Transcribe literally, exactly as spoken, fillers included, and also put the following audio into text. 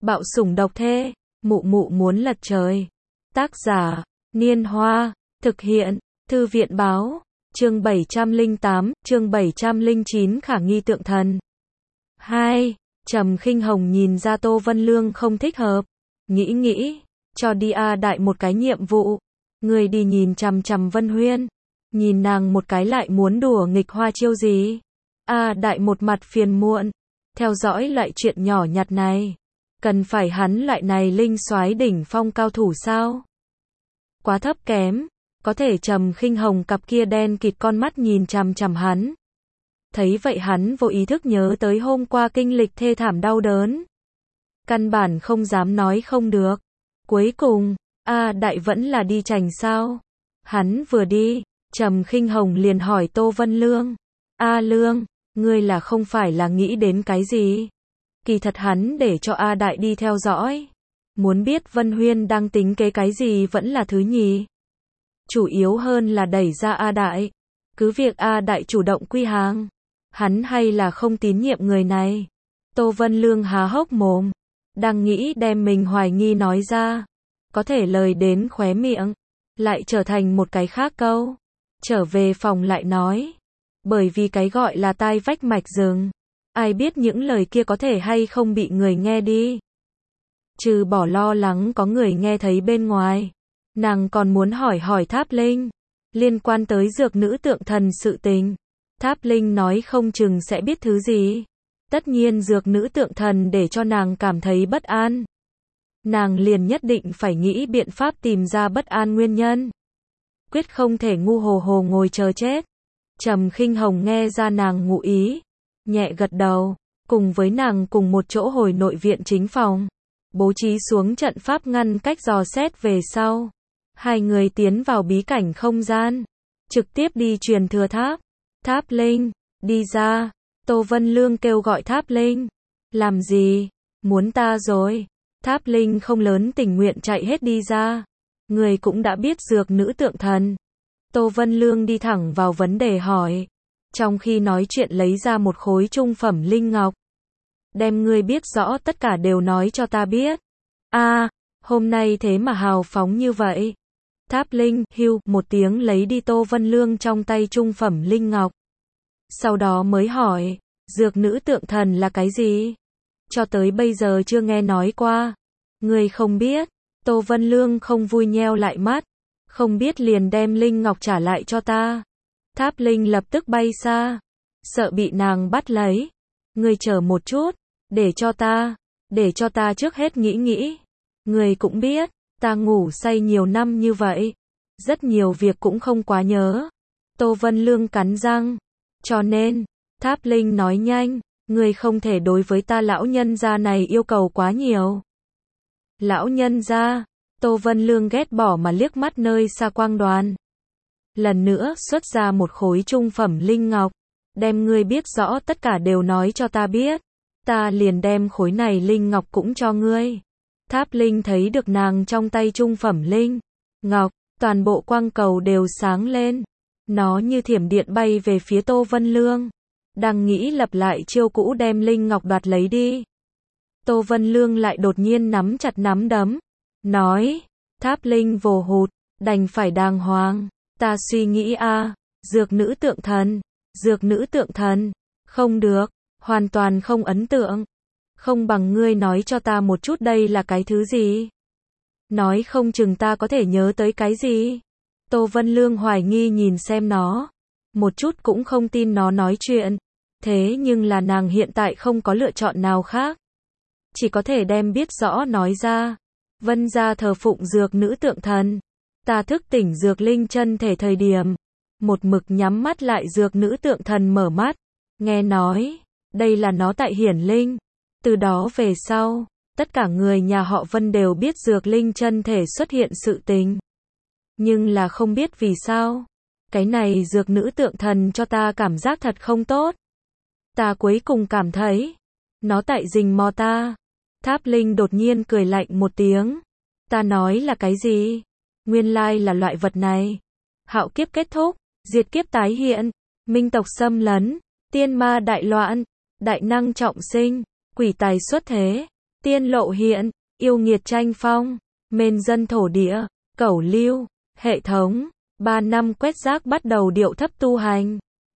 Bạo sủng độc thê, mụ mụ muốn lật trời. Tác giả, Niên Hoa, thực hiện, Thư viện báo, chương bảy trăm lẻ tám, chương bảy trăm lẻ chín khả nghi tượng thần. hai. Trầm Khinh Hồng nhìn ra Tô Vân Lương không thích hợp, nghĩ nghĩ, cho đi A Đại một cái nhiệm vụ, người đi nhìn chằm chằm Vân Huyên, nhìn nàng một cái lại muốn đùa nghịch hoa chiêu gì. A Đại một mặt phiền muộn, theo dõi loại chuyện nhỏ nhặt này, cần phải hắn loại này linh soái đỉnh phong cao thủ sao? Quá thấp kém, có thể Trầm Khinh Hồng cặp kia đen kịt con mắt nhìn chằm chằm hắn. Thấy vậy hắn vô ý thức nhớ tới hôm qua kinh lịch thê thảm đau đớn. Căn bản không dám nói không được. Cuối cùng, A Đại vẫn là đi chành sao? Hắn vừa đi, Trầm Khinh Hồng liền hỏi Tô Vân Lương. A Lương, ngươi là không phải là nghĩ đến cái gì? Kỳ thật hắn để cho A Đại đi theo dõi. Muốn biết Vân Huyên đang tính kế cái gì vẫn là thứ nhì. Chủ yếu hơn là đẩy ra A Đại. Cứ việc A Đại chủ động quy hàng, hắn hay là không tín nhiệm người này. Tô Vân Lương há hốc mồm, đang nghĩ đem mình hoài nghi nói ra. Có thể lời đến khóe miệng, lại trở thành một cái khác câu. Trở về phòng lại nói. Bởi vì cái gọi là tai vách mạch rừng. Ai biết những lời kia có thể hay không bị người nghe đi. Trừ bỏ lo lắng có người nghe thấy bên ngoài, nàng còn muốn hỏi hỏi Tháp Linh, liên quan tới dược nữ tượng thần sự tình. Tháp Linh nói không chừng sẽ biết thứ gì. Tất nhiên dược nữ tượng thần để cho nàng cảm thấy bất an. Nàng liền nhất định phải nghĩ biện pháp tìm ra bất an nguyên nhân. Quyết không thể ngu hồ hồ ngồi chờ chết. Trầm Khinh Hồng nghe ra nàng ngụ ý, nhẹ gật đầu, cùng với nàng cùng một chỗ hồi nội viện chính phòng. Bố trí xuống trận pháp ngăn cách dò xét về sau. Hai người tiến vào bí cảnh không gian, trực tiếp đi truyền thừa tháp. Tháp Linh, đi ra. Tô Vân Lương kêu gọi Tháp Linh. Làm gì? Muốn ta rồi. Tháp Linh không lớn tình nguyện chạy hết đi ra. Người cũng đã biết dược nữ tượng thần. Tô Vân Lương đi thẳng vào vấn đề hỏi. Trong khi nói chuyện lấy ra một khối trung phẩm linh ngọc. Đem ngươi biết rõ tất cả đều nói cho ta biết. A, à, hôm nay thế mà hào phóng như vậy. Tháp Linh, hưu, một tiếng lấy đi Tô Vân Lương trong tay trung phẩm linh ngọc. Sau đó mới hỏi, dược nữ tượng thần là cái gì? Cho tới bây giờ chưa nghe nói qua. Ngươi không biết. Tô Vân Lương không vui nheo lại mắt. Không biết liền đem linh ngọc trả lại cho ta. Tháp Linh lập tức bay xa. Sợ bị nàng bắt lấy. Ngươi chờ một chút. Để cho ta. Để cho ta trước hết nghĩ nghĩ. Ngươi cũng biết. Ta ngủ say nhiều năm như vậy. Rất nhiều việc cũng không quá nhớ. Tô Vân Lương cắn răng. Cho nên. Tháp Linh nói nhanh. Ngươi không thể đối với ta lão nhân gia này yêu cầu quá nhiều. Lão nhân gia. Tô Vân Lương ghét bỏ mà liếc mắt nơi xa quang đoàn. Lần nữa xuất ra một khối trung phẩm linh ngọc. Đem ngươi biết rõ tất cả đều nói cho ta biết. Ta liền đem khối này linh ngọc cũng cho ngươi. Tháp Linh thấy được nàng trong tay trung phẩm linh ngọc, toàn bộ quang cầu đều sáng lên. Nó như thiểm điện bay về phía Tô Vân Lương. Đang nghĩ lập lại chiêu cũ đem linh ngọc đoạt lấy đi. Tô Vân Lương lại đột nhiên nắm chặt nắm đấm. Nói, Tháp Linh vồ hụt, đành phải đàng hoàng. Ta suy nghĩ a, à, dược nữ tượng thần, dược nữ tượng thần, không được, hoàn toàn không ấn tượng. Không bằng ngươi nói cho ta một chút đây là cái thứ gì. Nói không chừng ta có thể nhớ tới cái gì. Tô Vân Lương hoài nghi nhìn xem nó. Một chút cũng không tin nó nói chuyện. Thế nhưng là nàng hiện tại không có lựa chọn nào khác. Chỉ có thể đem biết rõ nói ra. Vân gia thờ phụng dược nữ tượng thần. Ta thức tỉnh dược linh chân thể thời điểm. Một mực nhắm mắt lại dược nữ tượng thần mở mắt. Nghe nói, đây là nó tại hiển linh. Từ đó về sau, tất cả người nhà họ Vân đều biết dược linh chân thể xuất hiện sự tình. Nhưng là không biết vì sao. Cái này dược nữ tượng thần cho ta cảm giác thật không tốt. Ta cuối cùng cảm thấy, nó tại rình mò ta. Tháp Linh đột nhiên cười lạnh một tiếng. Ta nói là cái gì? Nguyên lai là loại vật này. Hạo kiếp kết thúc, diệt kiếp tái hiện, minh tộc xâm lấn, tiên ma đại loạn, đại năng trọng sinh, quỷ tài xuất thế, tiên lộ hiện, yêu nghiệt tranh phong, mên dân thổ địa, cẩu lưu, hệ thống, ba năm quét rác bắt đầu điệu thấp tu hành.